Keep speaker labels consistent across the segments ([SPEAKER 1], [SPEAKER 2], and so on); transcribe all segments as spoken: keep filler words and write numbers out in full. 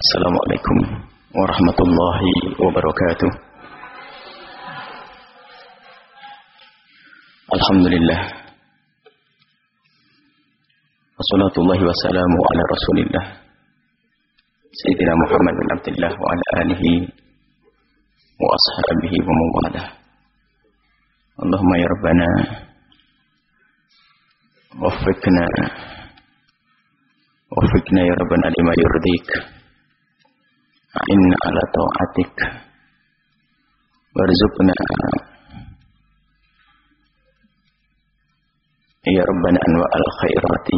[SPEAKER 1] Assalamualaikum warahmatullahi wabarakatuh. Alhamdulillah. Wassalatullahi wassalamu ala rasulillah Sayyidina Muhammad bin Abdullah wa ala alihi wa ashabihi wa mawalah. Allahumma ya Rabbana Wafikna Wafikna ya Rabbana lima yurdik, inna ala ta'atik, warzuqna ya Rabbana anwa al khairati,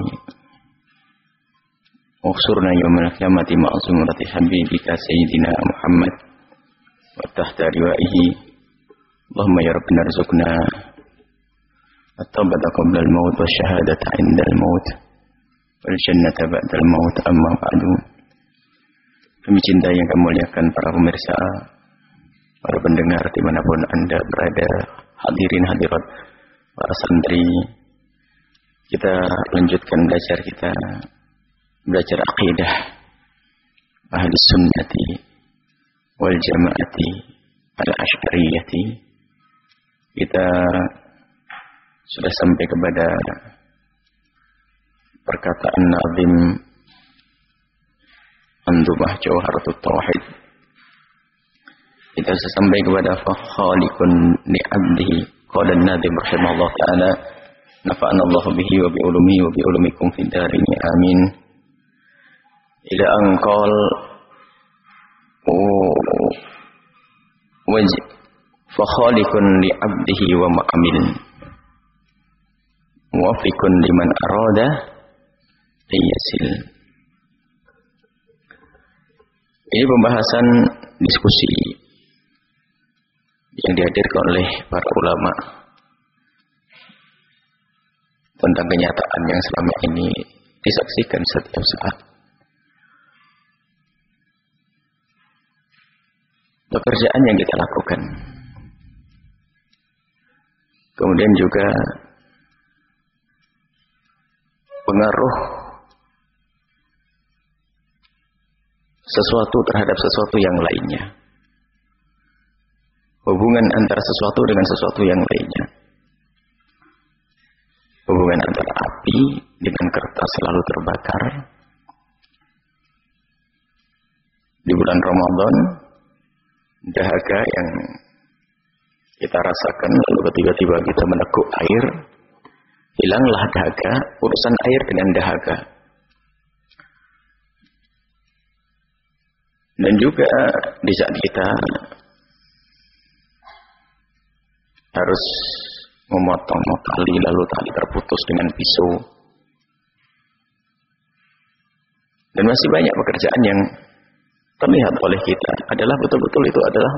[SPEAKER 1] ukhsurna yawmal qiyamati ma'zumrati habibika Sayyidina Muhammad wa tahta riwaihi. Allahumma ya Rabbana arzuqna at-tawbata qabla al-maut wa syahadata 'inda al-maut wal jannata ba'da al-maut. Amma ba'du. Kami cinta yang kami muliakan para pemirsa, para pendengar dimanapun Anda berada, hadirin hadirat, para santri. Kita lanjutkan belajar kita, belajar akidah ahli sunnati wal jamaati al-asy'ariyati. Kita sudah sampai kepada perkataan nazim Andumah Jawharatut Tauhid. Kita sudah sampai kepada fakhaliqun li'abdihi. Qala an-nazim rahimahullah ta'ala, nafa'ana Allah bihi wa bi ulumihi wa bi ulumikum fid darin amin. Ila anqal waj fakhaliqun li'abdihi wa ma'amil muwafiqun liman arada ayyasil. Ini pembahasan diskusi yang dihadirkan oleh para ulama tentang kenyataan yang selama ini disaksikan setiap saat. Pekerjaan yang kita lakukan, kemudian juga pengaruh sesuatu terhadap sesuatu yang lainnya, hubungan antara sesuatu dengan sesuatu yang lainnya, hubungan antara api dengan kertas selalu terbakar di bulan Ramadan, dahaga yang kita rasakan lalu tiba-tiba kita meneguk air, hilanglah dahaga, urusan air dengan dahaga. Dan juga di saat kita harus memotong tali lalu tali terputus dengan pisau. Dan masih banyak pekerjaan yang terlihat oleh kita adalah betul-betul itu adalah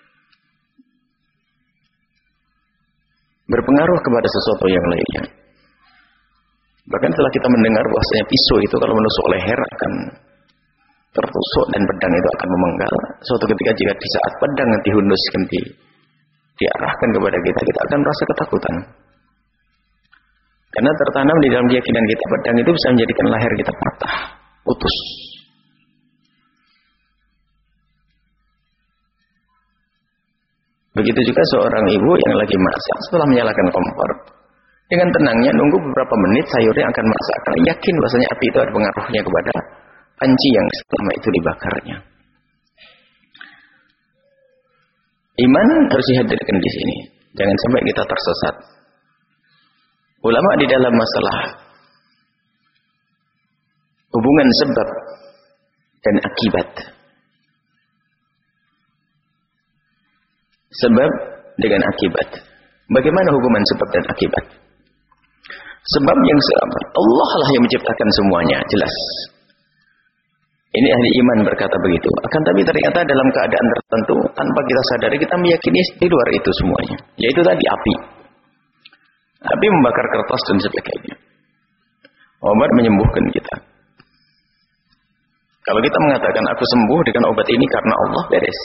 [SPEAKER 1] berpengaruh kepada sesuatu yang lainnya. Bahkan setelah kita mendengar bahwasanya pisau itu kalau menusuk leher akan tertusuk dan pedang itu akan memenggal, suatu ketika jika di saat pedang nanti dihunuskan di, diarahkan kepada kita, kita akan merasa ketakutan. Karena tertanam di dalam keyakinan kita pedang itu bisa menjadikan leher kita patah, putus. Begitu juga seorang ibu yang lagi masak setelah menyalakan kompor, dengan tenangnya nunggu beberapa menit sayurnya akan masak, karena yakin bahwasanya api itu ada pengaruhnya kepada panci yang selama itu dibakarnya. Iman harus dihadirkan di sini. Jangan sampai kita tersesat. Ulama di dalam masalah hubungan sebab dan akibat, sebab dengan akibat, bagaimana hubungan sebab dan akibat? Sebab yang selamat, Allah lah yang menciptakan semuanya, jelas. Ini ahli iman berkata begitu. Akan tapi ternyata dalam keadaan tertentu, tanpa kita sadari, kita meyakini di luar itu semuanya. Yaitu tadi api. Api membakar kertas dan sebagainya. Obat menyembuhkan kita. Kalau kita mengatakan aku sembuh dengan obat ini karena Allah, beres.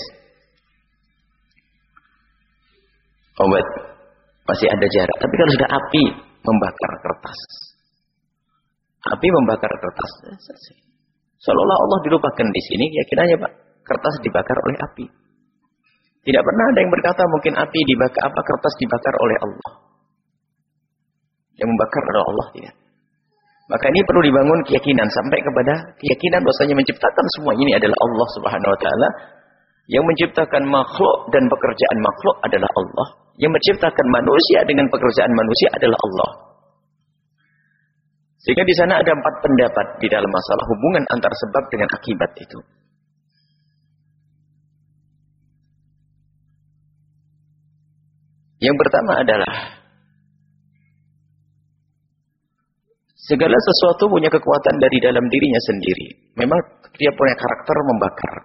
[SPEAKER 1] Obat masih ada jarak. Tapi kalau sudah api membakar kertas, api membakar kertas, selesai. Seolah-olah Allah dilupakan di sini, keyakinannya Pak, kertas dibakar oleh api. Tidak pernah ada yang berkata mungkin api dibakar, apa kertas dibakar oleh Allah. Yang membakar adalah Allah, tidak. Maka ini perlu dibangun keyakinan sampai kepada keyakinan bahwasanya menciptakan semua ini adalah Allah Subhanahu wa taala. Yang menciptakan makhluk dan pekerjaan makhluk adalah Allah. Yang menciptakan manusia dengan pekerjaan manusia adalah Allah. Sehingga di sana ada empat pendapat di dalam masalah hubungan antar sebab dengan akibat itu. Yang pertama adalah segala sesuatu punya kekuatan dari dalam dirinya sendiri. Memang dia punya karakter membakar.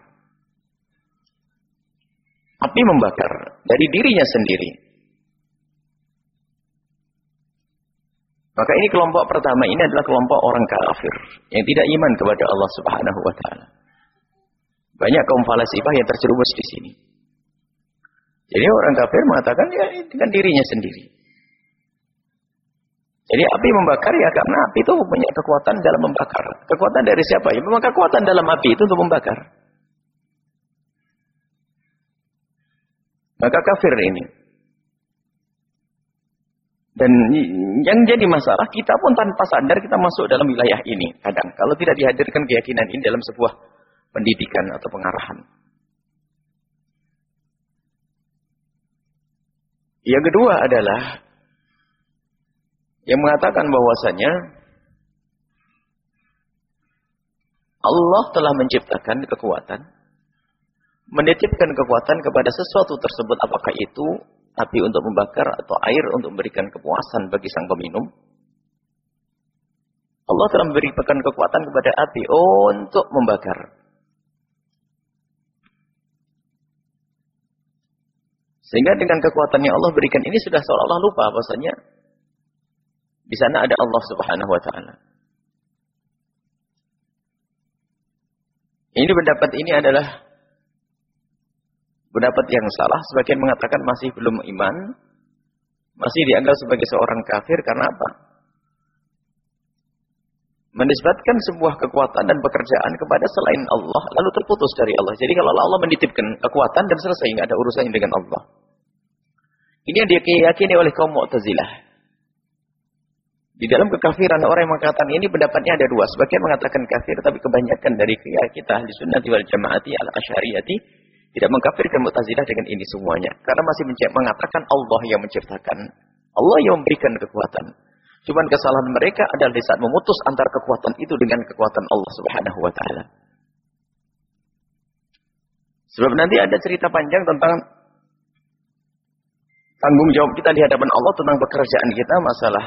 [SPEAKER 1] Api membakar dari dirinya sendiri. Maka ini kelompok pertama ini adalah kelompok orang kafir yang tidak iman kepada Allah Subhanahu wa taala. Banyak kaum falasifah yang terjerumus di sini. Jadi orang kafir mengatakan ya dengan dirinya sendiri. Jadi api membakar ya karena api itu punya kekuatan dalam membakar. Kekuatan dari siapa? Ya memang kekuatan dalam api itu untuk membakar. Maka kafir ini. Dan yang jadi masalah, kita pun tanpa sadar kita masuk dalam wilayah ini. Kadang, kalau tidak dihadirkan keyakinan ini dalam sebuah pendidikan atau pengarahan. Yang kedua adalah, yang mengatakan bahwasanya, Allah telah menciptakan kekuatan, menitipkan kekuatan kepada sesuatu tersebut, apakah itu api untuk membakar atau air untuk memberikan kepuasan bagi sang peminum. Allah telah memberikan kekuatan kepada api untuk membakar. Sehingga dengan kekuatan yang Allah berikan ini sudah seolah-olah lupa bahwasanya di sana ada Allah Subhanahu wa taala. Ini pendapat ini adalah pendapat yang salah. Sebagian mengatakan masih belum iman, masih dianggap sebagai seorang kafir karena apa? Menisbatkan sebuah kekuatan dan pekerjaan kepada selain Allah, lalu terputus dari Allah. Jadi kalau Allah menitipkan kekuatan dan selesai, nggak ada urusannya dengan Allah. Ini yang diyakini oleh kaum Mu'tazilah. Di dalam kekafiran orang yang mengatakan ini pendapatnya ada dua. Sebagian mengatakan kafir, tapi kebanyakan dari kita ahli sunnati wal jamaati al-asyariyati tidak mengkafirkan Mu'tazilah dengan ini semuanya. Karena masih mengatakan Allah yang menciptakan. Allah yang memberikan kekuatan. Cuman kesalahan mereka adalah di saat memutus antara kekuatan itu dengan kekuatan Allah Subhanahu wa taala. Sebab nanti ada cerita panjang tentang tanggung jawab kita di hadapan Allah tentang pekerjaan kita, masalah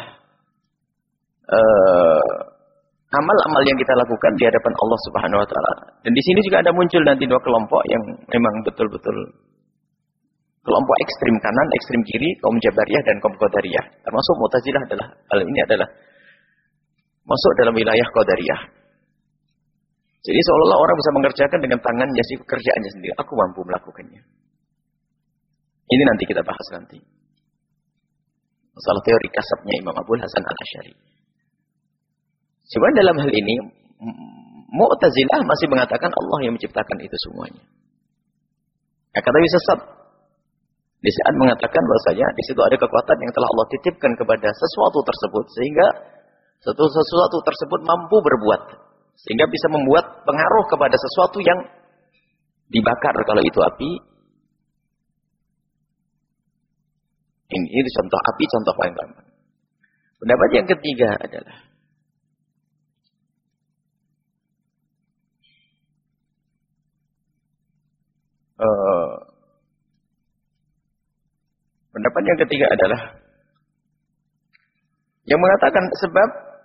[SPEAKER 1] uh, amal-amal yang kita lakukan di hadapan Allah Subhanahu wa taala. Dan di sini juga ada muncul nanti dua kelompok yang memang betul-betul kelompok ekstrim kanan, ekstrim kiri, kaum Jabariyah dan kaum Qadariyah. Termasuk Mu'tazilah adalah hal ini adalah masuk dalam wilayah Qadariyah. Jadi seolah-olah orang bisa mengerjakan dengan tangannya sih pekerjaannya sendiri. Aku mampu melakukannya. Ini nanti kita bahas nanti. Masalah teori kasabnya Imam Abul Hasan Al-Asy'ari. Cuma dalam hal ini Mu'tazilah masih mengatakan Allah yang menciptakan itu semuanya. Ya, kata sesat. Di saat mengatakan bahwasanya di situ ada kekuatan yang telah Allah titipkan kepada sesuatu tersebut sehingga sesuatu, sesuatu tersebut mampu berbuat sehingga bisa membuat pengaruh kepada sesuatu yang dibakar kalau itu api. Ini, ini contoh api, contoh paling gampang. Pendapat yang ketiga adalah uh, pendapat yang ketiga adalah yang mengatakan sebab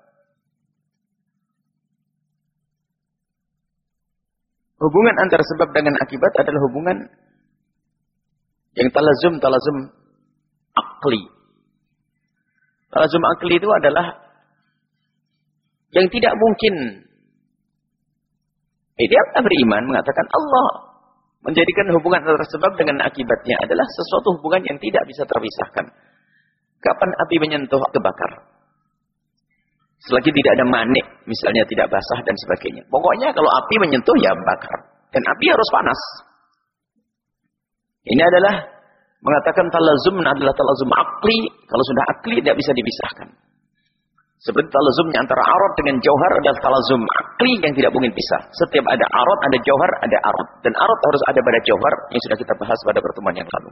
[SPEAKER 1] hubungan antara sebab dengan akibat adalah hubungan yang talazum, talazum akli. Talazum akli itu adalah yang tidak mungkin. Dia beriman mengatakan Allah menjadikan hubungan antara sebab dengan akibatnya adalah sesuatu hubungan yang tidak bisa terpisahkan. Kapan api menyentuh kebakar? Selagi tidak ada manik, misalnya tidak basah dan sebagainya. Pokoknya kalau api menyentuh ya bakar. Dan api harus panas. Ini adalah mengatakan talazum adalah talazum akli. Kalau sudah akli tidak bisa dipisahkan. Seperti talazumnya antara arad dengan jauhar adalah talazum akli yang tidak mungkin pisah. Setiap ada arad, ada jauhar, ada arad. Dan arad harus ada pada jauhar yang sudah kita bahas pada pertemuan yang lalu.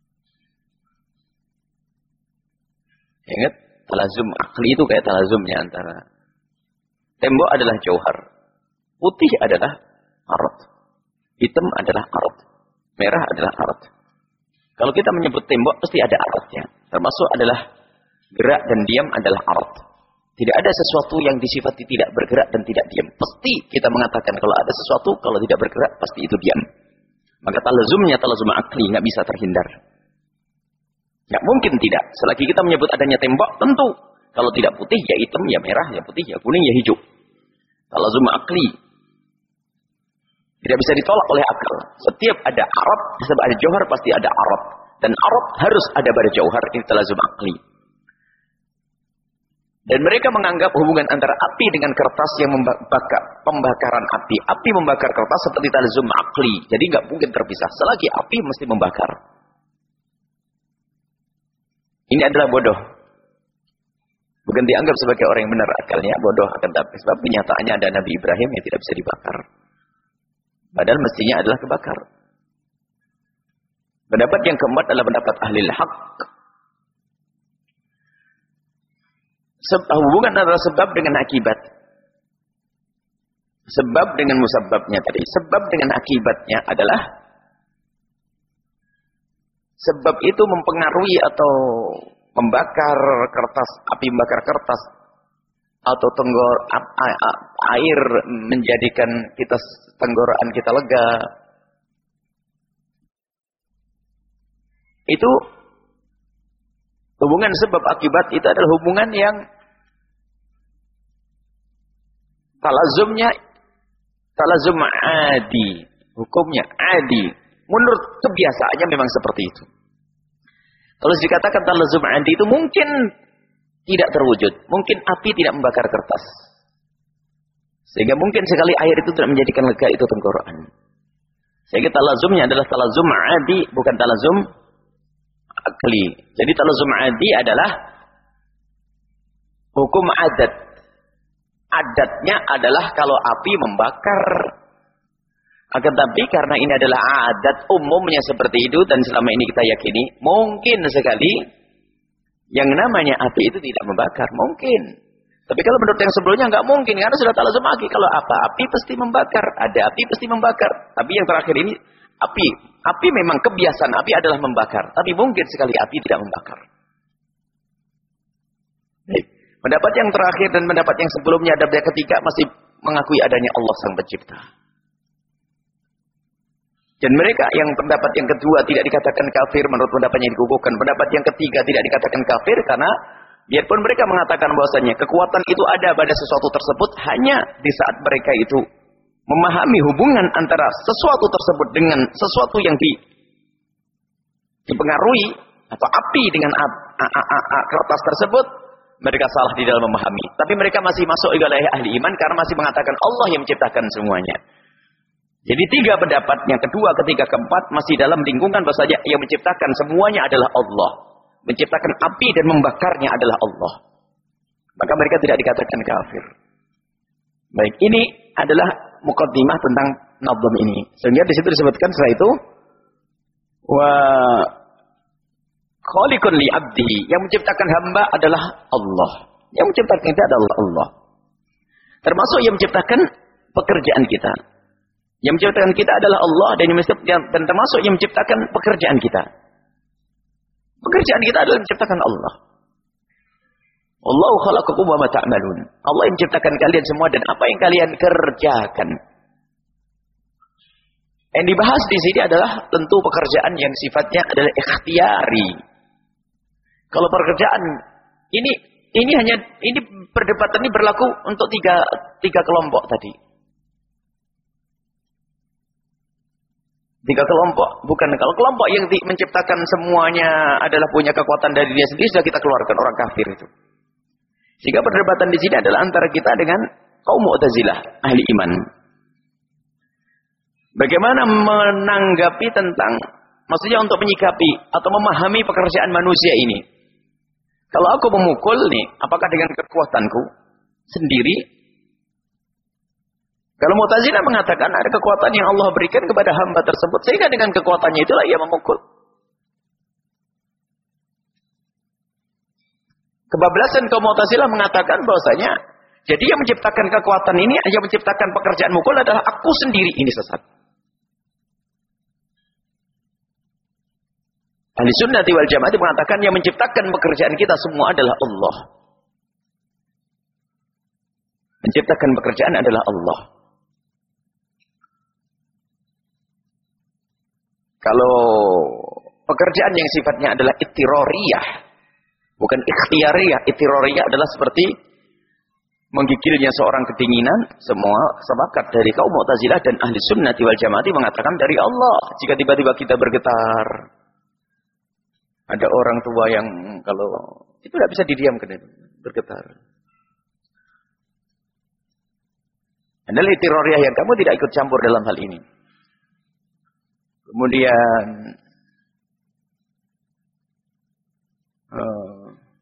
[SPEAKER 1] Ingat, talazum akli itu kayak talazumnya antara tembok adalah jauhar, putih adalah arad, hitam adalah arad, merah adalah arad. Kalau kita menyebut tembok pasti ada aradnya. Termasuk adalah gerak dan diam adalah arad. Tidak ada sesuatu yang disifati tidak bergerak dan tidak diam. Pasti kita mengatakan kalau ada sesuatu kalau tidak bergerak pasti itu diam. Maka talazumnya talazum akli nggak bisa terhindar. Nggak mungkin tidak. Selagi kita menyebut adanya tembok tentu kalau tidak putih ya hitam ya merah ya putih ya kuning ya hijau. Talazum akli tidak bisa ditolak oleh akal. Setiap ada arad, setiap ada jauhar pasti ada arad. Dan arad harus ada pada jauhar. Ini talazum akli. Dan mereka menganggap hubungan antara api dengan kertas yang membakar, pembakaran api. Api membakar kertas seperti talazum akli. Jadi nggak mungkin terpisah. Selagi api mesti membakar. Ini adalah bodoh. Bukan dianggap sebagai orang yang benar akalnya. Bodoh akan tapi. Sebab kenyataannya ada Nabi Ibrahim yang tidak bisa dibakar. Padahal mestinya adalah kebakar. Pendapat yang keempat adalah pendapat ahli haq. Hubungan antara sebab dengan akibat. Sebab dengan musababnya tadi. Sebab dengan akibatnya adalah sebab itu mempengaruhi atau membakar kertas, api membakar kertas. Atau tenggor, air menjadikan kita tenggorokan kita lega. Itu hubungan sebab akibat itu adalah hubungan yang talazumnya talazum adi, hukumnya adi. Menurut kebiasaannya memang seperti itu. Kalau dikatakan talazum adi itu mungkin tidak terwujud. Mungkin api tidak membakar kertas. Sehingga mungkin sekali air itu tidak menjadikan lega itu tenggorokan. Sehingga talazumnya adalah talazum adi, bukan talazum akli. Jadi talazum adi adalah hukum adat. Adatnya adalah kalau api membakar. Akan tapi karena ini adalah adat umumnya seperti itu dan selama ini kita yakini mungkin sekali yang namanya api itu tidak membakar, mungkin. Tapi kalau menurut yang sebelumnya nggak mungkin karena sudah talazum akli. Kalau apa api pasti membakar, ada api pasti membakar. Tapi yang terakhir ini api, api memang kebiasaan api adalah membakar. Tapi mungkin sekali api tidak membakar. Baik. Pendapat yang terakhir dan pendapat yang sebelumnya ada yang ketiga masih mengakui adanya Allah Sang Pencipta. Dan mereka yang pendapat yang kedua tidak dikatakan kafir menurut pendapat yang dikukuhkan. Pendapat yang ketiga tidak dikatakan kafir karena biarpun mereka mengatakan bahwasanya kekuatan itu ada pada sesuatu tersebut hanya di saat mereka itu memahami hubungan antara sesuatu tersebut dengan sesuatu yang di, dipengaruhi atau api dengan a, a, a, a, a, kertas tersebut, mereka salah di dalam memahami. Tapi mereka masih masuk oleh ahli iman karena masih mengatakan Allah yang menciptakan semuanya. Jadi tiga pendapat, yang kedua, ketiga, keempat masih dalam lingkungan bahasanya yang menciptakan semuanya adalah Allah. Menciptakan api dan membakarnya adalah Allah. Maka mereka tidak dikatakan kafir. Baik, ini adalah muqaddimah tentang nazam ini. Sehingga di situ disebutkan setelah itu wa khaliqun li abdihi, yang menciptakan hamba adalah Allah. Yang menciptakan kita adalah Allah. Termasuk yang menciptakan pekerjaan kita. Yang menciptakan kita adalah Allah dan, yang, dan termasuk yang menciptakan pekerjaan kita. Pekerjaan kita adalah menciptakan Allah. Allahu khalaqakum wa ma ta'malun. Allah yang menciptakan kalian semua dan apa yang kalian kerjakan. Yang dibahas di sini adalah tentu pekerjaan yang sifatnya adalah ikhtiyari. Kalau pekerjaan ini ini hanya ini perdebatan ini berlaku untuk tiga tiga kelompok tadi. Tiga kelompok, bukan kalau kelompok yang menciptakan semuanya adalah punya kekuatan dari dia sendiri sudah kita keluarkan orang kafir itu. Sehingga perdebatan di sini adalah antara kita dengan kaum Mu'tazilah, ahli iman. Bagaimana menanggapi tentang, maksudnya untuk menyikapi atau memahami pekerjaan manusia ini. Kalau aku memukul nih, apakah dengan kekuatanku sendiri? Kalau Mu'tazilah mengatakan ada kekuatan yang Allah berikan kepada hamba tersebut, sehingga dengan kekuatannya itulah ia memukul. Kebablasan kaum Mu'tazilah mengatakan bahwasanya, jadi yang menciptakan kekuatan ini, yang menciptakan pekerjaan mukul adalah aku sendiri. Ini sesat. Ahli sunnati wal jamaah mengatakan yang menciptakan pekerjaan kita semua adalah Allah. Menciptakan pekerjaan adalah Allah. Kalau pekerjaan yang sifatnya adalah ittirariyah, bukan ikhtiariyah. Ittirariyah adalah seperti menggigilnya seorang kedinginan. Semua sepakat dari kaum Mu'tazilah dan ahli sunnati wal jamaah mengatakan dari Allah. Jika tiba-tiba kita bergetar, ada orang tua yang kalau itu tidak bisa didiamkan, bergetar. Adalah ittirariyah yang kamu tidak ikut campur dalam hal ini. Kemudian uh,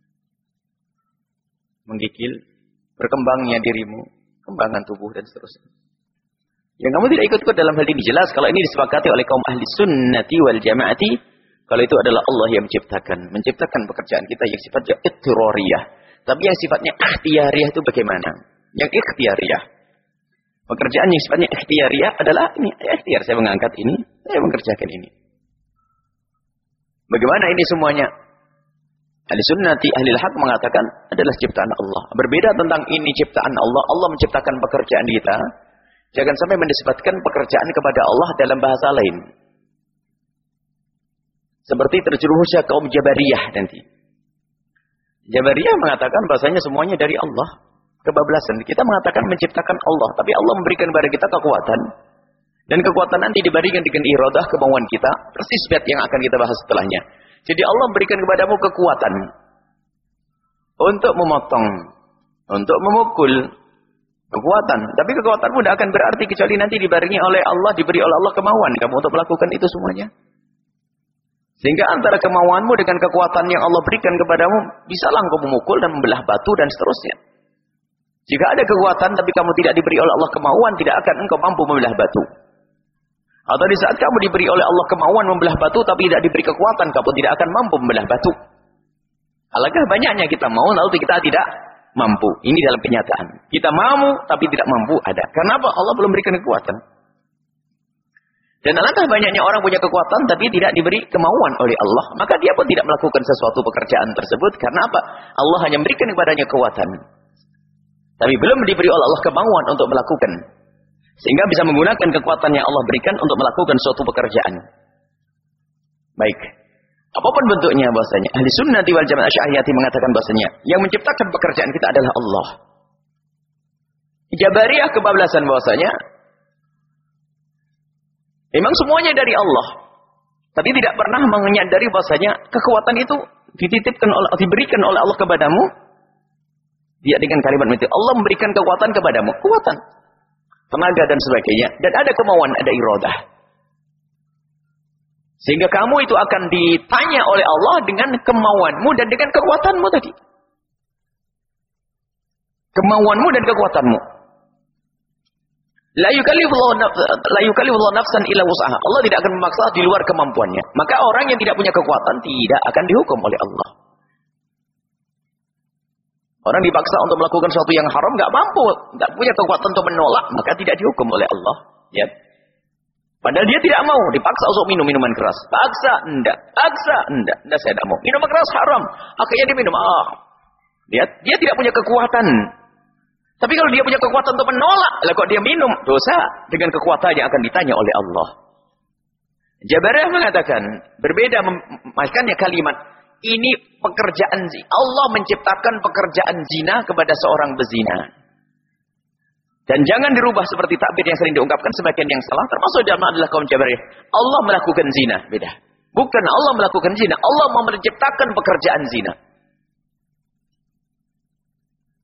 [SPEAKER 1] menggigil, berkembangnya dirimu, kembangan tubuh dan seterusnya. Yang kamu tidak ikut-ikut dalam hal ini. Jelas kalau ini disepakati oleh kaum ahli sunnati wal jamaati, kalau itu adalah Allah yang menciptakan, menciptakan pekerjaan kita yang sifatnya ittirariyah. Tapi yang sifatnya ikhtiyariyah itu bagaimana? Yang ikhtiyariyah, pekerjaan yang sifatnya ikhtiyariyah adalah ini, ikhtiar, saya mengangkat ini, saya mengerjakan ini. Bagaimana ini semuanya? Ahli sunnati, ahli haq mengatakan adalah ciptaan Allah. Berbeda tentang ini ciptaan Allah, Allah menciptakan pekerjaan kita. Jangan sampai menisbatkan pekerjaan kepada Allah dalam bahasa lain. Seperti terjerumusnya kaum Jabariyah nanti. Jabariyah mengatakan bahasanya semuanya dari Allah. Kebablasan. Kita mengatakan menciptakan Allah. Tapi Allah memberikan kepada kita kekuatan. Dan kekuatan nanti dibandingkan dengan iradah, kemauan kita. Persis bait yang akan kita bahas setelahnya. Jadi Allah memberikan kepadamu kekuatan. Untuk memotong. Untuk memukul. Kekuatan. Tapi kekuatanmu tidak akan berarti kecuali nanti dibarengi oleh Allah. Diberi oleh Allah kemauan kamu untuk melakukan itu semuanya. Sehingga antara kemauanmu dengan kekuatan yang Allah berikan kepadamu, bisalah engkau memukul dan membelah batu dan seterusnya. Jika ada kekuatan tapi kamu tidak diberi oleh Allah kemauan, tidak akan engkau mampu membelah batu. Atau di saat kamu diberi oleh Allah kemauan membelah batu tapi tidak diberi kekuatan, kamu tidak akan mampu membelah batu. Alangkah banyaknya kita mau lalu kita tidak mampu. Ini dalam kenyataan. Kita mau tapi tidak mampu ada. Kenapa? Allah belum berikan kekuatan. Dan alangkah banyaknya orang punya kekuatan tapi tidak diberi kemauan oleh Allah. Maka dia pun tidak melakukan sesuatu pekerjaan tersebut. Karena apa? Allah hanya memberikan kepadanya kekuatan. Tapi belum diberi oleh Allah kemauan untuk melakukan. Sehingga bisa menggunakan kekuatan yang Allah berikan untuk melakukan suatu pekerjaan. Baik. Apapun bentuknya bahasanya. Ahli sunnati wal jamaah Asy'ariyati mengatakan bahasanya. Yang menciptakan pekerjaan kita adalah Allah. Jabariyah kebablasan bahasanya. Memang semuanya dari Allah. Tapi tidak pernah menyadari bahasanya kekuatan itu dititipkan oleh, diberikan oleh Allah kepadamu. Dia dengan kalimat itu. Allah memberikan kekuatan kepadamu. Kekuatan. Tenaga dan sebagainya. Dan ada kemauan, ada iradah. Sehingga kamu itu akan ditanya oleh Allah dengan kemauanmu dan dengan kekuatanmu tadi. Kemauanmu dan kekuatanmu. La yukallifullahu nafsan illa wus'aha. Allah tidak akan memaksa di luar kemampuannya. Maka orang yang tidak punya kekuatan tidak akan dihukum oleh Allah. Orang dipaksa untuk melakukan sesuatu yang haram enggak mampu, enggak punya kekuatan untuk menolak, maka tidak dihukum oleh Allah. Ya. Padahal dia tidak mau, dipaksa untuk minum minuman keras. Paksa, enggak. Paksa, enggak. Enggak, saya tidak mau. Minuman keras haram. Akhirnya dia minum. Ah. Dia, dia tidak punya kekuatan. Tapi kalau dia punya kekuatan untuk menolak, lah kok dia minum, dosa dengan kekuatannya akan ditanya oleh Allah. Jabariyah mengatakan, berbeda makanya kalimat, ini pekerjaan zina. Allah menciptakan pekerjaan zina kepada seorang bezina. Dan jangan dirubah seperti takbir yang sering diungkapkan sebagian yang salah, termasuk dalam adalah kaum Jabariyah. Allah melakukan zina, beda. Bukan Allah melakukan zina, Allah mau menciptakan pekerjaan zina.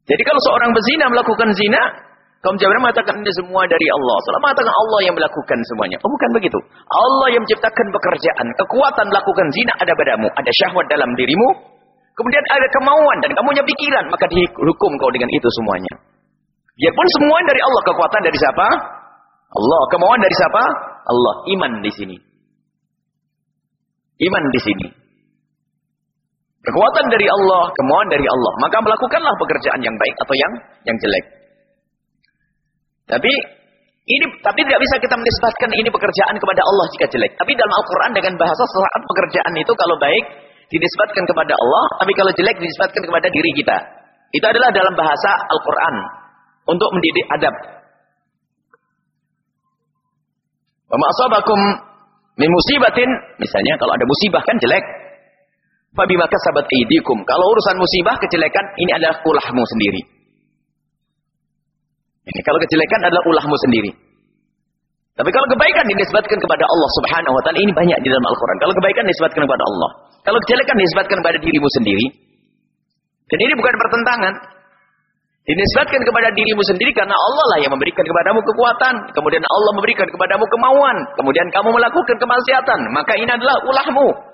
[SPEAKER 1] Jadi kalau seorang berzina melakukan zina, kaum Jabariyah mengatakan ini semua dari Allah. Salah mengatakan Allah yang melakukan semuanya. Oh, bukan begitu. Allah yang menciptakan pekerjaan. Kekuatan melakukan zina ada padamu. Ada syahwat dalam dirimu. Kemudian ada kemauan dan kamu punya pikiran. Maka dihukum kau dengan itu semuanya. Biarpun semua dari Allah. Kekuatan dari siapa? Allah. Kemauan dari siapa? Allah. Iman di sini. Iman di sini. Kekuatan dari Allah, kemauan dari Allah. Maka melakukanlah pekerjaan yang baik atau yang yang jelek. Tapi ini tapi tidak bisa kita menisbatkan ini pekerjaan kepada Allah jika jelek. Tapi dalam Al-Qur'an dengan bahasa saat pekerjaan itu kalau baik dinisbatkan kepada Allah, tapi kalau jelek dinisbatkan kepada diri kita. Itu adalah dalam bahasa Al-Qur'an untuk mendidik adab. Wa ma asabakum min musibatin, misalnya kalau ada musibah kan jelek. Fa bima kasabat aydikum. Kalau urusan musibah, kejelekan ini adalah ulahmu sendiri. Ini kalau kejelekan adalah ulahmu sendiri. Tapi kalau kebaikan dinisbatkan kepada Allah Subhanahu wa taala, ini banyak di dalam Al-Qur'an. Kalau kebaikan dinisbatkan kepada Allah. Kalau kejelekan dinisbatkan kepada dirimu sendiri. Dan ini bukan pertentangan. Dinisbatkan kepada dirimu sendiri karena Allah lah yang memberikan kepadamu kekuatan. Kemudian Allah memberikan kepadamu kemauan. Kemudian kamu melakukan kemaksiatan. Maka ini adalah ulahmu.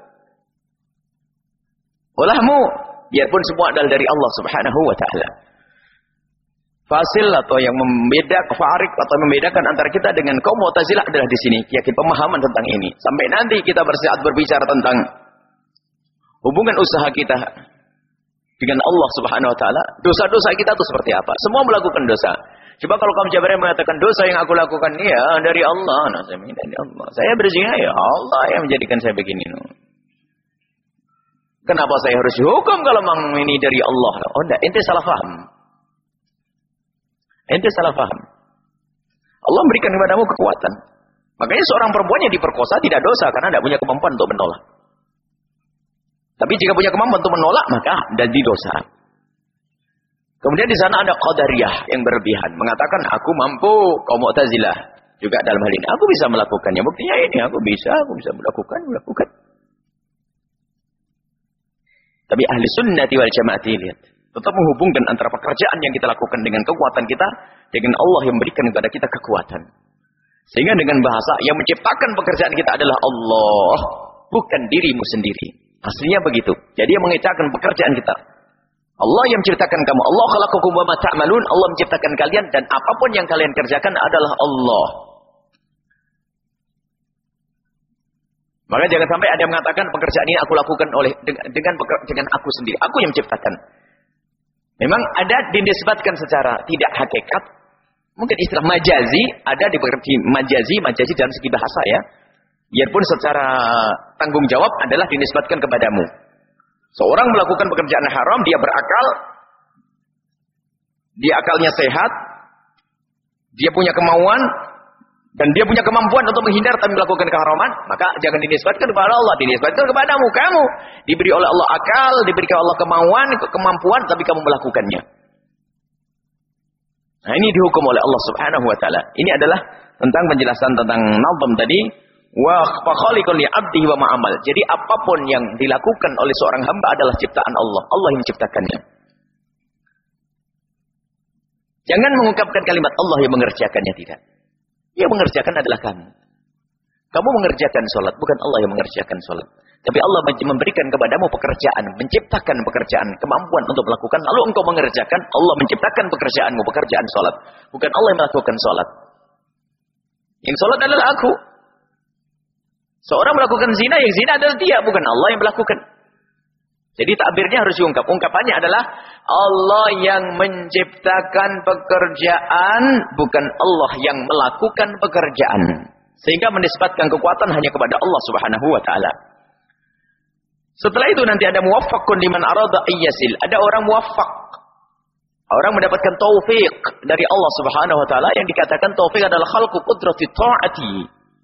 [SPEAKER 1] Ulahmu, biarpun semua adalah dari Allah Subhanahu wa taala. Fasil atau yang membedakan farik atau membedakan antara kita dengan kaum Mu'tazilah adalah di sini, yakin pemahaman tentang ini. Sampai nanti kita bersaat berbicara tentang hubungan usaha kita dengan Allah Subhanahu wa taala, dosa-dosa kita itu seperti apa? Semua melakukan dosa. Coba kalau kaum Jabariyah mengatakan dosa yang aku lakukan ini ya dari Allah, nah saya minta dari Allah. Saya berzina ya Allah yang menjadikan saya begini. Kenapa saya harus dihukum kalau memang ini dari Allah? Oh enggak, ente salah paham. Ente salah paham. Allah memberikan kepadamu kekuatan. Makanya seorang perempuan yang diperkosa tidak dosa karena tidak punya kemampuan untuk menolak. Tapi jika punya kemampuan untuk menolak, maka jadi dosa. Kemudian di sana ada Qadariyah yang berlebihan, mengatakan aku mampu, kaum Mu'tazilah juga dalam hal ini aku bisa melakukannya. Buktinya ini aku bisa, aku bisa melakukan, melakukan. Tapi ahli sunnati wal jamaati lihat, tetap menghubungkan antara pekerjaan yang kita lakukan dengan kekuatan kita dengan Allah yang memberikan kepada kita kekuatan. Sehingga dengan bahasa yang menciptakan pekerjaan kita adalah Allah, bukan dirimu sendiri. Aslinya begitu. Jadi yang mengerjakan pekerjaan kita Allah yang menciptakan kamu. Allah khalaqakum wa ma ta'malun. Allah menciptakan kalian dan apapun yang kalian kerjakan adalah Allah. Maka jangan sampai ada yang mengatakan pekerjaan ini aku lakukan oleh dengan dengan, dengan aku sendiri. Aku yang menciptakan. Memang ada dinisbatkan secara tidak hakikat. Mungkin istilah majazi ada di majazi, majazi dalam segi bahasa ya. Biarpun secara tanggung jawab adalah dinisbatkan kepadamu. Seorang melakukan pekerjaan haram, dia berakal, dia akalnya sehat, dia punya kemauan, dan dia punya kemampuan untuk menghindar tapi melakukan keharaman, maka jangan dinisbatkan kepada Allah, dinisbatkan kepadamu. Kamu diberi oleh Allah akal, diberikan Allah kemauan, kemampuan, tapi kamu melakukannya. Nah ini dihukum oleh Allah Subhanahu wa taala. Ini adalah tentang penjelasan tentang nazam tadi. Wa khaliqun li 'abdihi wa ma'amal. Jadi apapun yang dilakukan oleh seorang hamba adalah ciptaan Allah. Allah yang menciptakannya. Jangan mengungkapkan kalimat Allah yang mengerjakannya, tidak. Yang mengerjakan adalah kamu. Kamu mengerjakan sholat, bukan Allah yang mengerjakan sholat. Tapi Allah memberikan kepadamu pekerjaan, menciptakan pekerjaan, kemampuan untuk melakukan, lalu engkau mengerjakan. Allah menciptakan pekerjaanmu, pekerjaan sholat. Bukan Allah yang melakukan sholat. Yang sholat adalah aku. Seorang melakukan zina, yang zina adalah dia, bukan Allah yang melakukan. Jadi takbirnya harus diungkap. Ungkapannya adalah Allah yang menciptakan pekerjaan, bukan Allah yang melakukan pekerjaan. Sehingga menisbatkan kekuatan hanya kepada Allah Subhanahu wa taala. Setelah itu nanti ada muwaffaqun liman arada ayyasil. Ada orang muwaffaq. Orang mendapatkan taufik dari Allah Subhanahu wa taala, yang dikatakan taufik adalah khalqu qudrati ta'ati.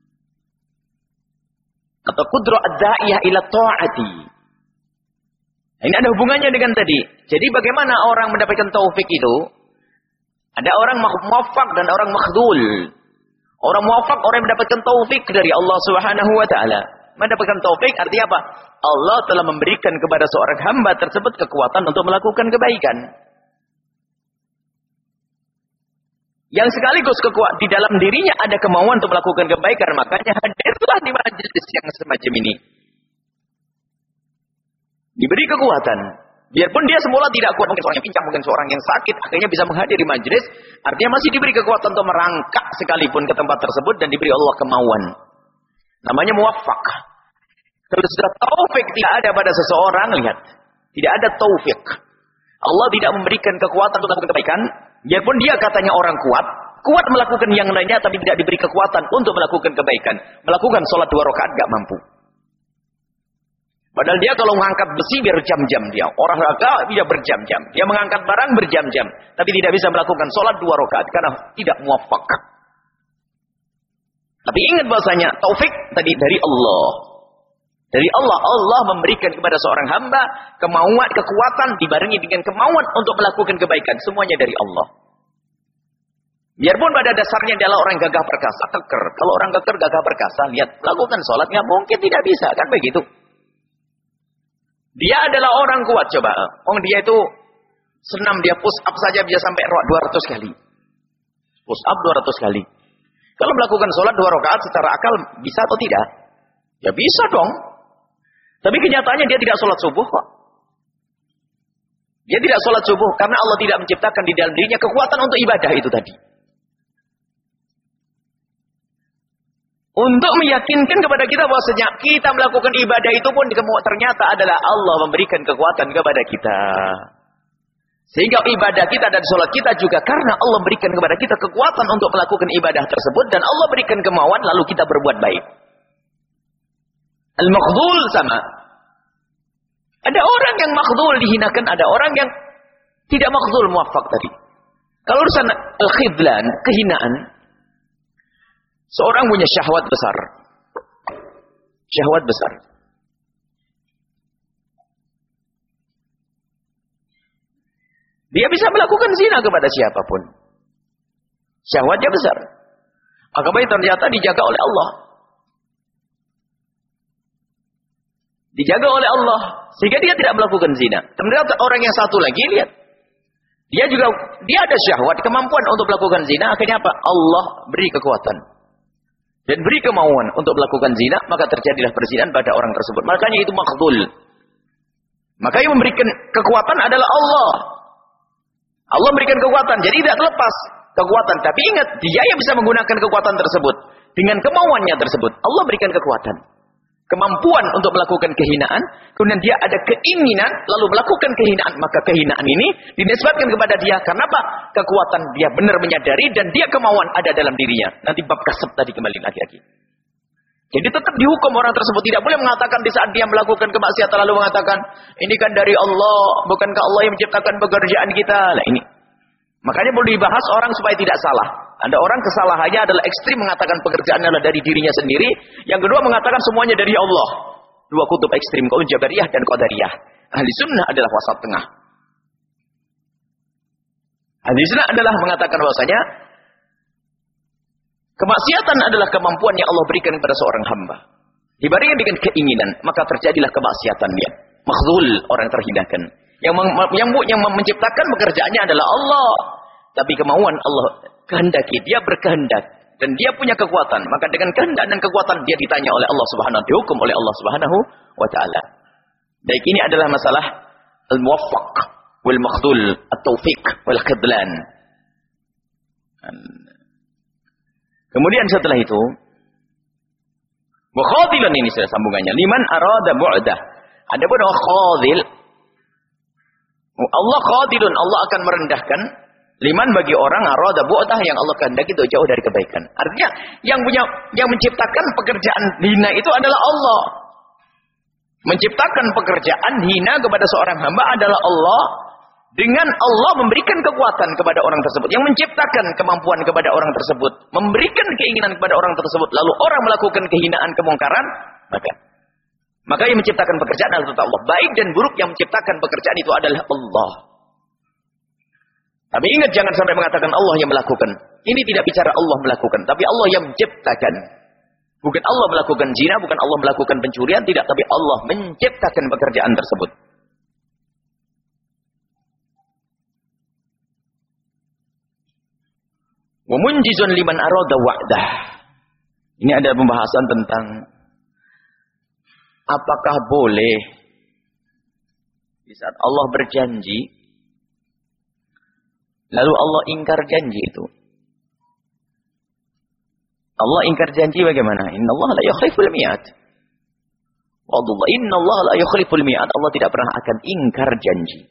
[SPEAKER 1] Atau qudra ad-da'iyah ila ta'ati. Ini ada hubungannya dengan tadi. Jadi bagaimana orang mendapatkan taufik itu? Ada orang muwaffaq dan orang makhdul. Orang muwaffaq orang yang mendapatkan taufik dari Allah Subhanahu wa taala. Mendapatkan taufik artinya apa? Allah telah memberikan kepada seorang hamba tersebut kekuatan untuk melakukan kebaikan. yang sekaligus kekuatan di dalam dirinya ada kemauan untuk melakukan kebaikan, makanya hadirlah di majelis yang semacam ini. Diberi kekuatan. Biarpun dia semula tidak kuat, mungkin seorang yang pincang, mungkin seorang yang sakit, akhirnya bisa menghadiri majelis, artinya masih diberi kekuatan untuk merangkak sekalipun ke tempat tersebut dan diberi Allah kemauan. Namanya muwaffaq. Kalau sudah taufik tidak ada pada seseorang, lihat. Tidak ada taufik. Allah tidak memberikan kekuatan untuk melakukan kebaikan. Biarpun dia katanya orang kuat. Kuat melakukan yang lainnya, tapi tidak diberi kekuatan untuk melakukan kebaikan. Melakukan sholat dua rakaat gak mampu. Padahal dia kalau mengangkat besi biar jam-jam dia. Orang rakaat dia berjam-jam. Dia mengangkat barang berjam-jam. Tapi tidak bisa melakukan sholat dua rakaat karena tidak muwaffaq. Tapi ingat bahasanya taufik tadi dari Allah. Dari Allah, Allah memberikan kepada seorang hamba kemauan, kekuatan dibarengi dengan kemauan untuk melakukan kebaikan. Semuanya dari Allah. Biarpun pada dasarnya adalah orang gagah perkasa, keker. Kalau orang keker gagah perkasa, lihat, lakukan sholat, nggak mungkin tidak bisa, kan begitu. Dia adalah orang kuat, coba. Oh, dia itu senam, dia push up saja bisa sampai dua ratus kali. Push up dua ratus kali. Kalau melakukan sholat dua rakaat secara akal, bisa atau tidak? Ya bisa dong. Tapi kenyataannya dia tidak sholat subuh kok. Dia tidak sholat subuh karena Allah tidak menciptakan di dalam dirinya kekuatan untuk ibadah itu tadi. Untuk meyakinkan kepada kita bahwa sejak kita melakukan ibadah itu pun ternyata adalah Allah memberikan kekuatan kepada kita. Sehingga ibadah kita dan sholat kita juga karena Allah berikan kepada kita kekuatan untuk melakukan ibadah tersebut. Dan Allah berikan kemauan lalu kita berbuat baik. Al-makhdhul sama. Ada orang yang makhdhul dihinakan, ada orang yang tidak makhdhul muwaffaq tadi. Kalau urusan al-khidlan, kehinaan, seorang punya syahwat besar. Syahwat besar. Dia bisa melakukan zina kepada siapapun. Syahwatnya besar. Akhirnya ternyata dijaga oleh Allah. Dijaga oleh Allah. Sehingga dia tidak melakukan zina. Ternyata orang yang satu lagi, lihat. Dia juga, dia ada syahwat, kemampuan untuk melakukan zina. Akhirnya apa? Allah beri kekuatan. Dan beri kemauan untuk melakukan zina. Maka terjadilah perzinahan pada orang tersebut. Makanya itu makhdhul. Maka yang memberikan kekuatan adalah Allah. Allah memberikan kekuatan. Jadi tidak terlepas kekuatan. Tapi ingat, dia yang bisa menggunakan kekuatan tersebut. Dengan kemauannya tersebut. Allah berikan kekuatan. Kemampuan untuk melakukan kehinaan. Kemudian dia ada keinginan. Lalu melakukan kehinaan. Maka kehinaan ini dinisbatkan kepada dia. Karena apa? Kekuatan dia benar menyadari. Dan dia kemauan ada dalam dirinya. Nanti bab kasab tadi kembali lagi-lagi. Jadi tetap dihukum orang tersebut. Tidak boleh mengatakan di saat dia melakukan kemaksiatan. Lalu mengatakan. Ini kan dari Allah. Bukankah Allah yang menciptakan pekerjaan kita? Nah ini. Makanya perlu dibahas orang supaya tidak salah. Ada orang kesalahannya adalah ekstrim mengatakan pekerjaan adalah dari dirinya sendiri. Yang kedua mengatakan semuanya dari Allah. Dua kutub ekstrim, kaum Jabariyah dan Qadariyah. Ahli sunnah adalah wasat tengah. Ahli sunnah adalah mengatakan bahwasanya kemaksiatan adalah kemampuan yang Allah berikan kepada seorang hamba. Dibandingkan dengan keinginan, maka terjadilah kemaksiatan dia. Makhdhul, orang terhinakan. Yang, yang, yang menciptakan pekerjaannya adalah Allah. Tapi kemauan Allah kehendaki, dia berkehendak dan dia punya kekuatan, maka dengan kehendak dan kekuatan dia ditanya oleh Allah Subhanahu wa taala, dihukum oleh Allah Subhanahu wa taala. Baik, ini adalah masalah al-muwaffaq wal makhdhul, at-taufiq wal khidlan. Kemudian setelah itu mukhadhilan, ini sudah sambungannya, liman arada bu'dah. Adapun khadhil, Allah khadilun, Allah akan merendahkan liman bagi orang arada bu'dah yang Allah kehendaki itu jauh dari kebaikan. Artinya yang punya yang menciptakan pekerjaan hina itu adalah Allah. Menciptakan pekerjaan hina kepada seorang hamba adalah Allah. Dengan Allah memberikan kekuatan kepada orang tersebut, yang menciptakan kemampuan kepada orang tersebut, memberikan keinginan kepada orang tersebut, lalu orang melakukan kehinaan, kemungkaran, maka maka yang menciptakan pekerjaan adalah Allah. Baik dan buruk yang menciptakan pekerjaan itu adalah Allah. Tapi ingat, jangan sampai mengatakan Allah yang melakukan. Ini tidak bicara Allah melakukan, tapi Allah yang menciptakan. Bukan Allah melakukan zina, bukan Allah melakukan pencurian, tidak, tapi Allah menciptakan pekerjaan tersebut. Wa munjizun liman arada wa'dah. Ini ada pembahasan tentang apakah boleh di saat Allah berjanji lalu Allah ingkar janji itu. Allah ingkar janji bagaimana? Innallaha la yukhliful mi'ad. Wallah, innallaha la yukhliful mi'ad. Allah tidak pernah akan ingkar janji.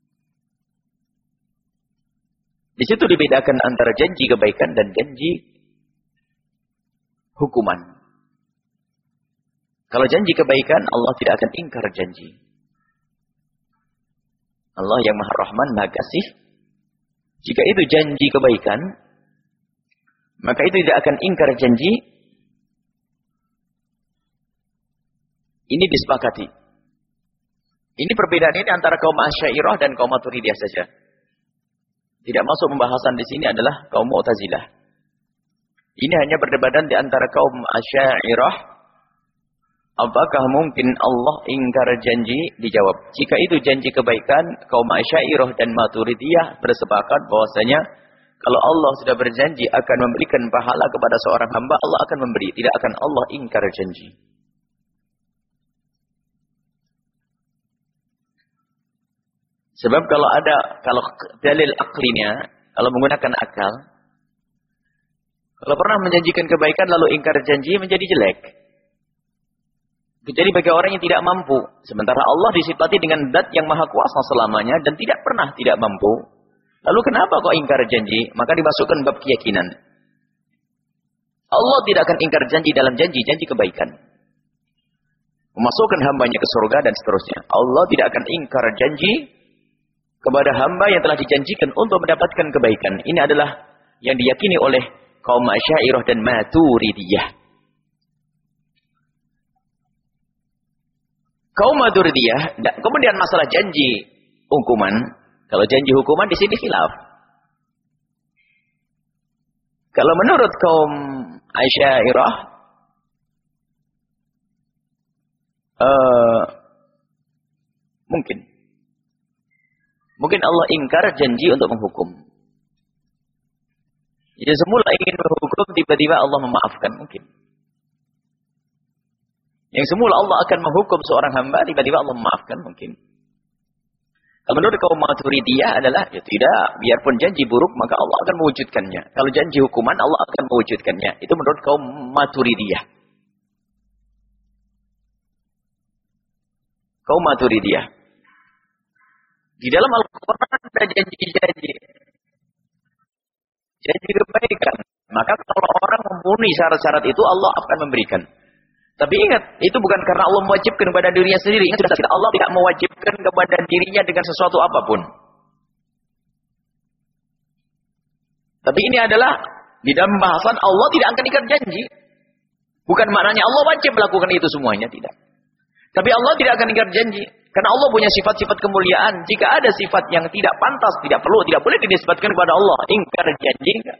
[SPEAKER 1] Di situ dibedakan antara janji kebaikan dan janji hukuman. Kalau janji kebaikan, Allah tidak akan ingkar janji. Allah yang Maha Rahman, Maha Kasih. Jika itu janji kebaikan, maka itu tidak akan ingkar janji. Ini disepakati. Ini perbedaan ini antara kaum Asy'ariyah dan kaum Maturidiyah saja. Tidak masuk pembahasan di sini adalah kaum Mu'tazilah. Ini hanya perdebatan di antara kaum Asy'ariyah. Apakah mungkin Allah ingkar janji? Dijawab. Jika itu janji kebaikan, kaum Asy'ariyah dan Maturidiyah bersepakat bahwasanya kalau Allah sudah berjanji akan memberikan pahala kepada seorang hamba, Allah akan memberi. Tidak akan Allah ingkar janji. Sebab kalau ada, kalau dalil aklinya, kalau menggunakan akal, kalau pernah menjanjikan kebaikan lalu ingkar janji menjadi jelek. Jadi bagi orang yang tidak mampu. Sementara Allah disifati dengan zat yang maha kuasa selamanya dan tidak pernah tidak mampu. Lalu kenapa kok ingkar janji? Maka dimasukkan bab keyakinan. Allah tidak akan ingkar janji dalam janji-janji kebaikan. Memasukkan hambanya ke surga dan seterusnya. Allah tidak akan ingkar janji kepada hamba yang telah dijanjikan untuk mendapatkan kebaikan. Ini adalah yang diyakini oleh kaum Asy'ariyah dan Maturidiyah. Kaum Maturidiyah, kemudian masalah janji hukuman. Kalau janji hukuman di sini khilaf. Kalau menurut kaum Asy'ariyah, uh, mungkin. Mungkin Allah ingkar janji untuk menghukum. Jadi semula ingin menghukum, tiba-tiba Allah memaafkan. Mungkin. Yang semula Allah akan menghukum seorang hamba, tiba-tiba Allah memaafkan. Mungkin. Kalau menurut kaum Maturidiyah adalah, ya tidak, biarpun janji buruk, maka Allah akan mewujudkannya. Kalau janji hukuman, Allah akan mewujudkannya. Itu menurut kaum Maturidiyah. Kaum Maturidiyah. Di dalam Al-Quran ada janji-janji. Janji kebaikan. Maka kalau orang memenuhi syarat-syarat itu, Allah akan memberikan. Tapi ingat, itu bukan karena Allah mewajibkan kepada dirinya sendiri. Ingat, Allah tidak mewajibkan kepada dirinya dengan sesuatu apapun. Tapi ini adalah, di dalam pembahasan Allah tidak akan ikat janji. Bukan maknanya Allah wajib melakukan itu semuanya, tidak. Tapi Allah tidak akan ingkar janji. Karena Allah punya sifat-sifat kemuliaan. Jika ada sifat yang tidak pantas, tidak perlu, tidak boleh dinisbatkan kepada Allah. Ingkar janji enggak.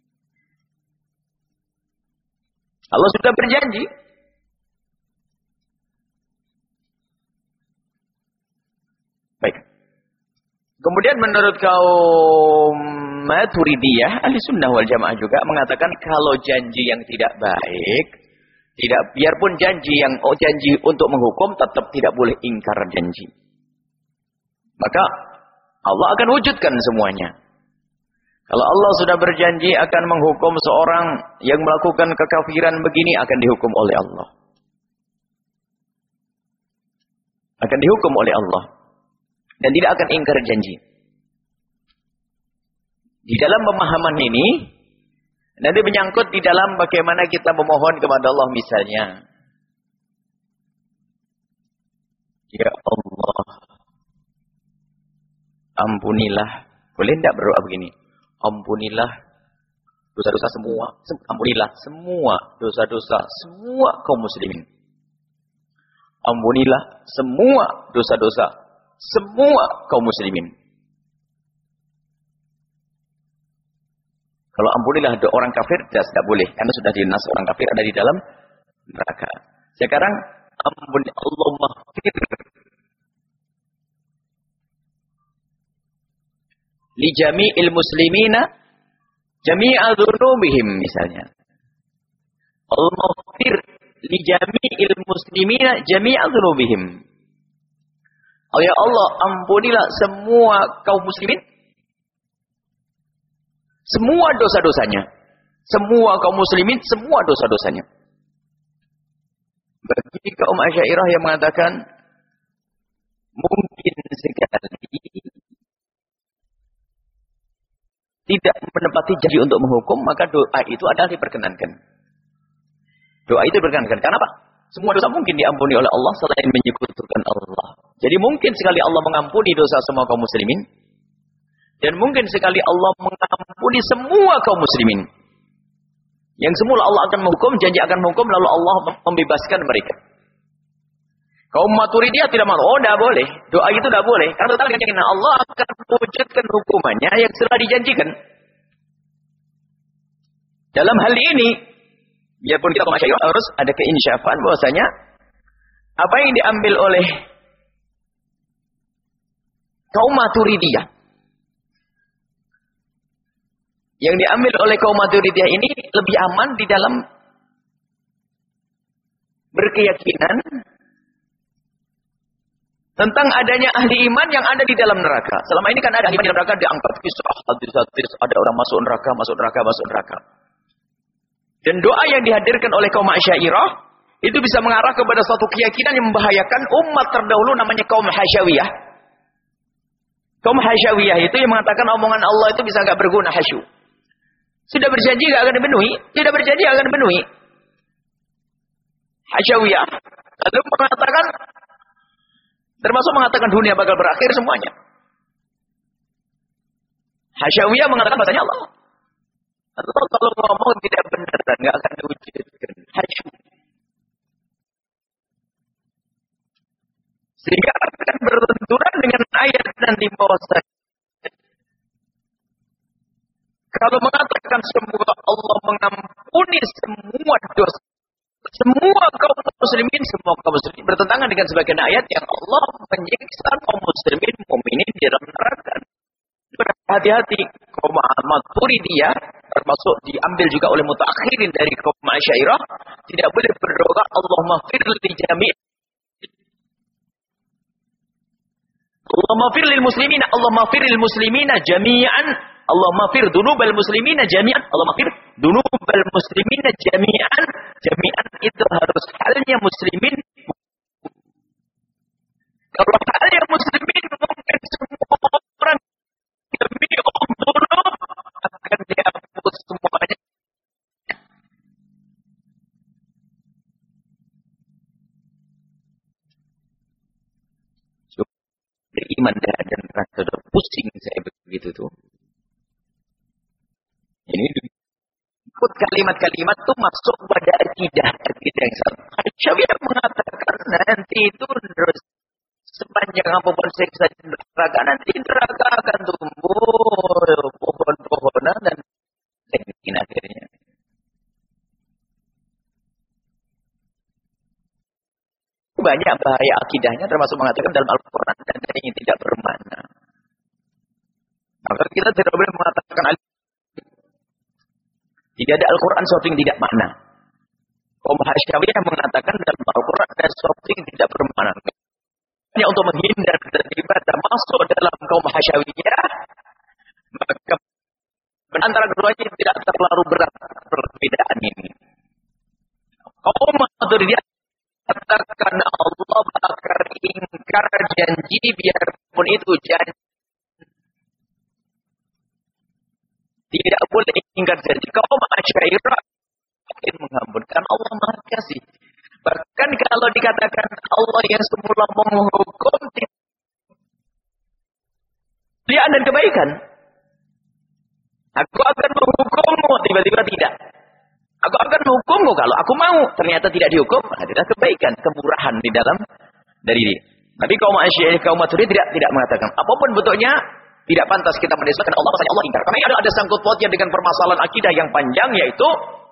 [SPEAKER 1] Allah sudah berjanji. Baik. Kemudian menurut kaum Maturidiyah, ahli sunnah wal jamaah juga mengatakan kalau janji yang tidak baik, tidak, biarpun janji yang oh janji untuk menghukum tetap tidak boleh ingkar janji. Maka Allah akan wujudkan semuanya. Kalau Allah sudah berjanji akan menghukum seorang yang melakukan kekafiran begini, akan dihukum oleh Allah. Akan dihukum oleh Allah. Dan tidak akan ingkar janji. Di dalam pemahaman ini, nanti menyangkut di dalam bagaimana kita memohon kepada Allah misalnya. Ya Allah, ampunilah. Boleh tidak berdoa begini? Ampunilah dosa-dosa semua. Ampunilah semua dosa-dosa semua kaum muslimin. Ampunilah semua dosa-dosa semua kaum muslimin. Kalau ampunilah orang kafir, tidak, tidak boleh. Karena sudah dinas orang kafir ada di dalam neraka. Sekarang, ampun Allahumma fir. Li jami'il muslimina Jami'a dzunubihim misalnya. Allah maghfir li jami'il muslimina jami'a dzunubihim. Oh ya Allah, ampunilah semua kaum muslimin semua dosa-dosanya. Semua kaum muslimin semua dosa-dosanya. Bagi kaum Asy'ariyah yang mengatakan mungkin sekali tidak menepati janji untuk menghukum, maka doa itu adalah diperkenankan. Doa itu diperkenankan. Kenapa? Semua dosa mungkin diampuni oleh Allah selain menyekutukan Allah. Jadi mungkin sekali Allah mengampuni dosa semua kaum muslimin. Dan mungkin sekali Allah mengampuni semua kaum muslimin. Yang semula Allah akan menghukum, janji akan menghukum, lalu Allah membebaskan mereka. Kaum Maturidiyah tidak mau. Oh, tidak boleh. Doa itu tidak boleh. Karena karena Allah akan mewujudkan hukumannya yang telah dijanjikan. Dalam hal ini, biarpun kita kaum Asy'ariyah harus ada keinsyafan bahwasanya apa yang diambil oleh kaum Maturidiyah, yang diambil oleh kaum Maturidiyah ini lebih aman di dalam berkeyakinan tentang adanya ahli iman yang ada di dalam neraka. Selama ini kan ada ahli iman di neraka diangkat kisah hadis-hadis, ada orang masuk neraka, masuk neraka, masuk neraka. Dan doa yang dihadirkan oleh kaum Asy'ariyah itu bisa mengarah kepada suatu keyakinan yang membahayakan umat terdahulu namanya kaum Hasyawiyah. Kaum Hasyawiyah itu yang mengatakan omongan Allah itu bisa enggak berguna, hasyu. Sudah berjanji enggak akan dipenuhi, tidak berjanji akan dipenuhi. Hasyawiyah lalu mengatakan, termasuk mengatakan dunia bakal berakhir semuanya. Hasyawiyah mengatakan bahasanya Allah. Allah kalau ngomong tidak benar dan enggak akan diwujudkan. Hasyu. Sehingga akan bertentangan dengan ayat nanti bahwasanya kalau mengatakan semua Allah mengampuni semua dosa semua kaum muslimin, semua kaum muslimin bertentangan dengan sebagian ayat yang Allah menyiksa kaum muslimin mukminin di dalam neraka. Hati-hati, kaum Maturidiyah termasuk diambil juga oleh mutaakhirin dari kaum Asy'ariyah tidak boleh berdoa Allahumma fir li jami' Allahumma fir lil muslimina Allahumma fir lil muslimina jami'an Allahumma fir dunubal muslimina jami'an Allahumma fir dunubal muslimina jami'an jami'an itu harus halnya muslimin. Kalau halnya muslimin mungkin semua orang jami'um dunub akan dihapus semuanya. Beriman dan rasa pusing saya begitu tuh. Ini ikut kalimat-kalimat itu masuk pada akidah akidah yang salah. Asy'ariyah mengatakan nanti itu terus sepanjang apapun siksa neraka nanti neraka akan tumbuh pohon-pohonan dan lain akhirnya. Banyak bahaya akidahnya termasuk mengatakan dalam Al-Quran dan yang tidak bermakna. Maka kita tidak boleh mengatakan tidak ada Al-Quran sesuatu yang tidak makna. Kaum Hasyawiyah mengatakan dalam Al-Quran ada sesuatu yang tidak bermakna. Hanya untuk menghindar daripada masuk dalam kaum Hasyawiyah, maka antara keduanya tidak terlalu berat perbedaan ini. Kaum Maturidiyah katakan Allah bakal ingkar janji biarpun itu janji. Tidak boleh ingkar janji. Kaum Asy'ariyah akan mengampunkan Allah Maha Kasih. Bahkan kalau dikatakan Allah yang semula menghukum kemuliaan dan kebaikan. Aku akan menghukummu, tiba-tiba tidak. Aku akan menghukummu kalau aku mau. Ternyata tidak dihukum, adalah kebaikan, kemurahan di dalam dari dia. Tapi kaum Asy'ariyah, kaum Maturidiyah tidak tidak mengatakan apapun bentuknya tidak pantas kita mendesakkan Allah bahwasanya Allah ingkar. Karena ada ada sangkut pautnya dengan permasalahan akidah yang panjang, yaitu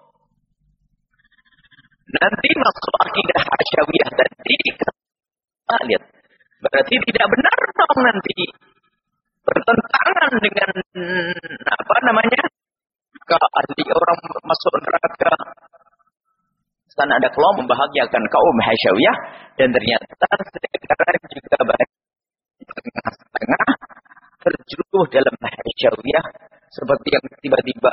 [SPEAKER 1] nanti masuk akidah Hasyawiyah tadi. Kita lihat, berarti tidak benar dong nanti bertentangan dengan apa namanya maka ahli orang masuk neraka. Sana ada kelompok membahagiakan kaum Hasyawiyah, dan ternyata sekarang juga banyak setengah terjerumus dalam Hasyawiyah seperti yang tiba-tiba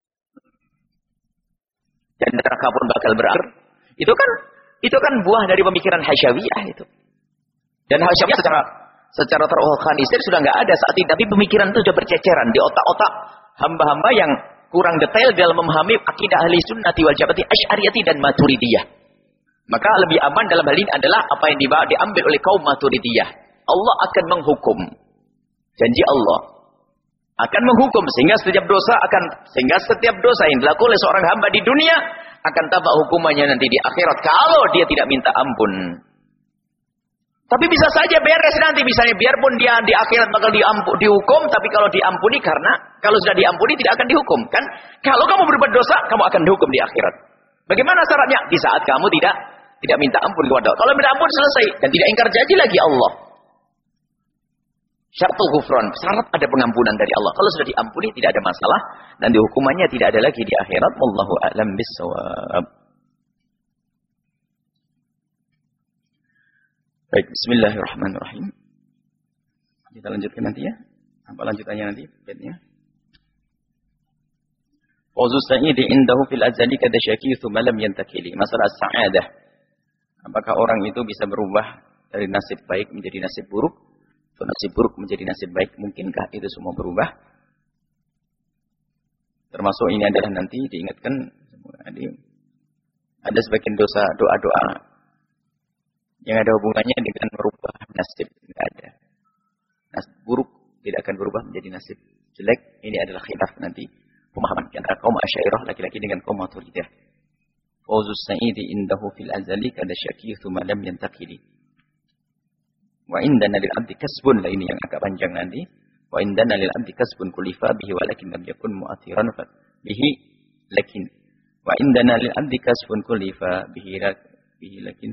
[SPEAKER 1] dan neraka pun bakal berakhir. Itu kan itu kan buah dari pemikiran Hasyawiyah itu. Dan Hasyawiyah secara secara terorganisir sudah nggak ada saat ini, tapi pemikiran itu sudah berceceran di otak-otak hamba-hamba yang kurang detail dalam memahami akidah ahli sunnati wal jamaah Asy'ariyati dan Maturidiyah. Maka lebih aman dalam hal ini adalah apa yang dibawa diambil oleh kaum Maturidiyah. Allah akan menghukum. Janji Allah akan menghukum sehingga setiap dosa akan sehingga setiap dosa yang dilakukan oleh seorang hamba di dunia akan tampak hukumannya nanti di akhirat kalau dia tidak minta ampun. Tapi bisa saja beres nanti, misalnya biarpun dia di akhirat bakal diampu, dihukum, tapi kalau diampuni karena kalau sudah diampuni tidak akan dihukum, kan? Kalau kamu berbuat dosa, kamu akan dihukum di akhirat. Bagaimana syaratnya? Di saat kamu tidak tidak minta ampun kepada Allah. Kalau minta ampun selesai dan tidak ingkar janji lagi Allah. Syaratul ghufran, syarat ada pengampunan dari Allah. Kalau sudah diampuni tidak ada masalah dan dihukumannya tidak ada lagi di akhirat. Wallahu a'lam bissawab. Baik, bismillahirrahmanirrahim. Kita lanjutkan nanti ya. Apa lanjutannya nanti? Baiknya. Fawzus sa'idi indahu fil azali kada syaki thumma lam yantakili. Masalah sa'adah. Apakah orang itu bisa berubah dari nasib baik menjadi nasib buruk? Atau nasib buruk menjadi nasib baik? Mungkinkah itu semua berubah? Termasuk ini adalah nanti diingatkan. Ada sebagian dosa, doa-doa yang ada hubungannya dengan merubah nasib. Tidak ada. Nasib buruk tidak akan berubah menjadi nasib jelek. Ini adalah khilaf nanti pemahaman antara kaum Asy'ariyah laki-laki dengan kaum Maturidiyah. Fawzus sa'idi indahu fil azali kada syaki thumma lam yantakili. Wa indana lil abdi kasbun, lah ini yang agak panjang nanti. Wa indana lil abdi kasbun kulifa bihi walakin lam yakun mu'athiran fa bihi lakin. Wa indana lil abdi kasbun kulifa bihi bihi lakin.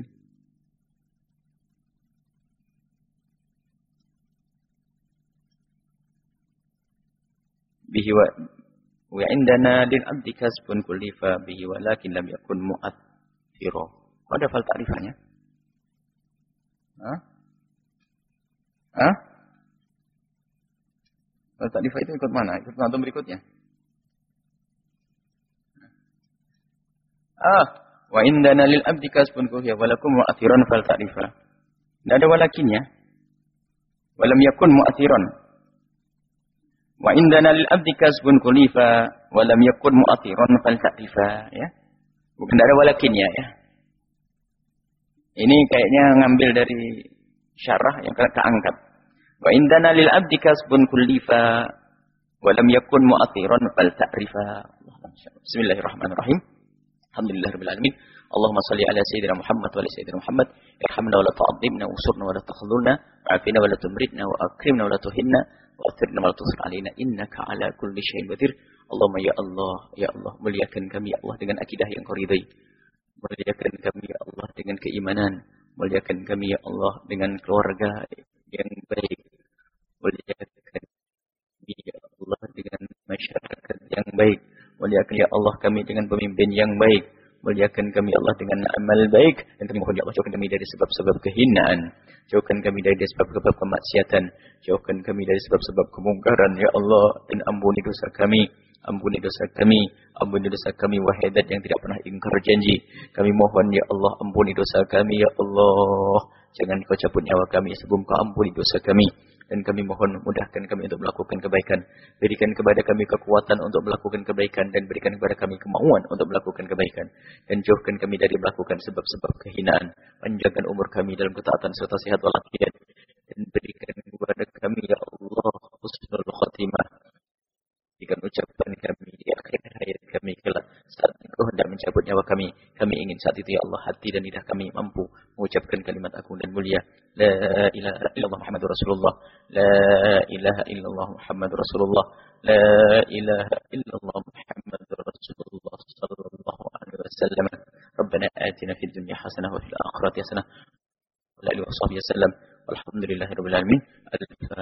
[SPEAKER 1] bihi wa wa indana lil abdi kasbun kullifa bihi walakin lam yakun mu'athira. Ada fal ta'rifannya? Hah? Hah? Fal ta'rifah itu ikut mana? Ikut antum berikutnya. Ah, wa indana lil abdi kasbun kullifa walakum mu'athiran fal ta'rifah. Tidak ada walakinnya. Walam yakun mu'athiran. Wa indana lil abdi kasbun kulifa wa lam yakun mu'athiran fal ta'rifa, ya. Bukan ada walakinnya, ya. Ini kayaknya ngambil dari syarah yang keangkat. Wa indana lil abdi kasbun kulifa wa lam yakun mu'athiran fal ta'rifa. Bismillahirrahmanirrahim. Alhamdulillahirabbil alamin. Allahumma shalli ala sayyidina Muhammad wa ala sayyidina Muhammad. Irhamna wa la tu'adzibna, usurna wa la takhlulna, wa'afina wa la tumritna, wa akrimna wa la tuhinna. Wa'athirna wa la tusir alaina innaka ala kulli syai'in qadir. Allahumma ya Allah, ya Allah, muliakan kami ya Allah dengan akidah yang Kau ridai. Muliakan kami ya Allah dengan keimanan. Muliakan kami ya Allah dengan keluarga yang baik. Muliakan kami ya Allah dengan masyarakat yang baik. Muliakan ya Allah kami dengan pemimpin yang baik. Muliakan kami Allah dengan amal baik. Dan kami mohon ya Allah jauhkan kami dari sebab-sebab kehinaan. Jauhkan kami dari sebab-sebab kemaksiatan. Jauhkan kami dari sebab-sebab kemungkaran ya Allah. Dan ampuni dosa kami. Ampuni dosa kami. Ampuni dosa kami wahidat yang tidak pernah ingkar janji. Kami mohon ya Allah ampuni dosa kami ya Allah. Jangan Kau cabut nyawa kami sebelum Kau ampuni dosa kami. Dan kami mohon mudahkan kami untuk melakukan kebaikan. Berikan kepada kami kekuatan untuk melakukan kebaikan. Dan berikan kepada kami kemauan untuk melakukan kebaikan. Dan jauhkan kami dari melakukan sebab-sebab kehinaan. Panjangkan umur kami dalam ketaatan serta sehat walafiat. Dan berikan kepada kami ya Allah husnul khatimah. Berikan ucapan kami di akhir hayat kami kelak. Saat Engkau hendak mencabut nyawa kami. Kami ingin saat itu ya Allah hati dan lidah kami mampu mengucapkan kalimat agung dan mulia. La ilaha illallah Muhammadur Rasulullah. La ilaha illallah Muhammadur Rasulullah. La ilaha illallah Muhammadur Rasulullah sallallahu alaihi wasallam. Rabbana atina fid dunya hasanah wa fil akhirati hasanah wa la ilaha illallah wasallam. Walhamdulillahirabbil alamin. Al-Fatihah.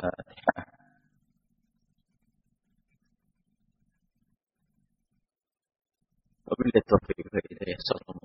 [SPEAKER 1] Wabillahi taufiq wal hidayah.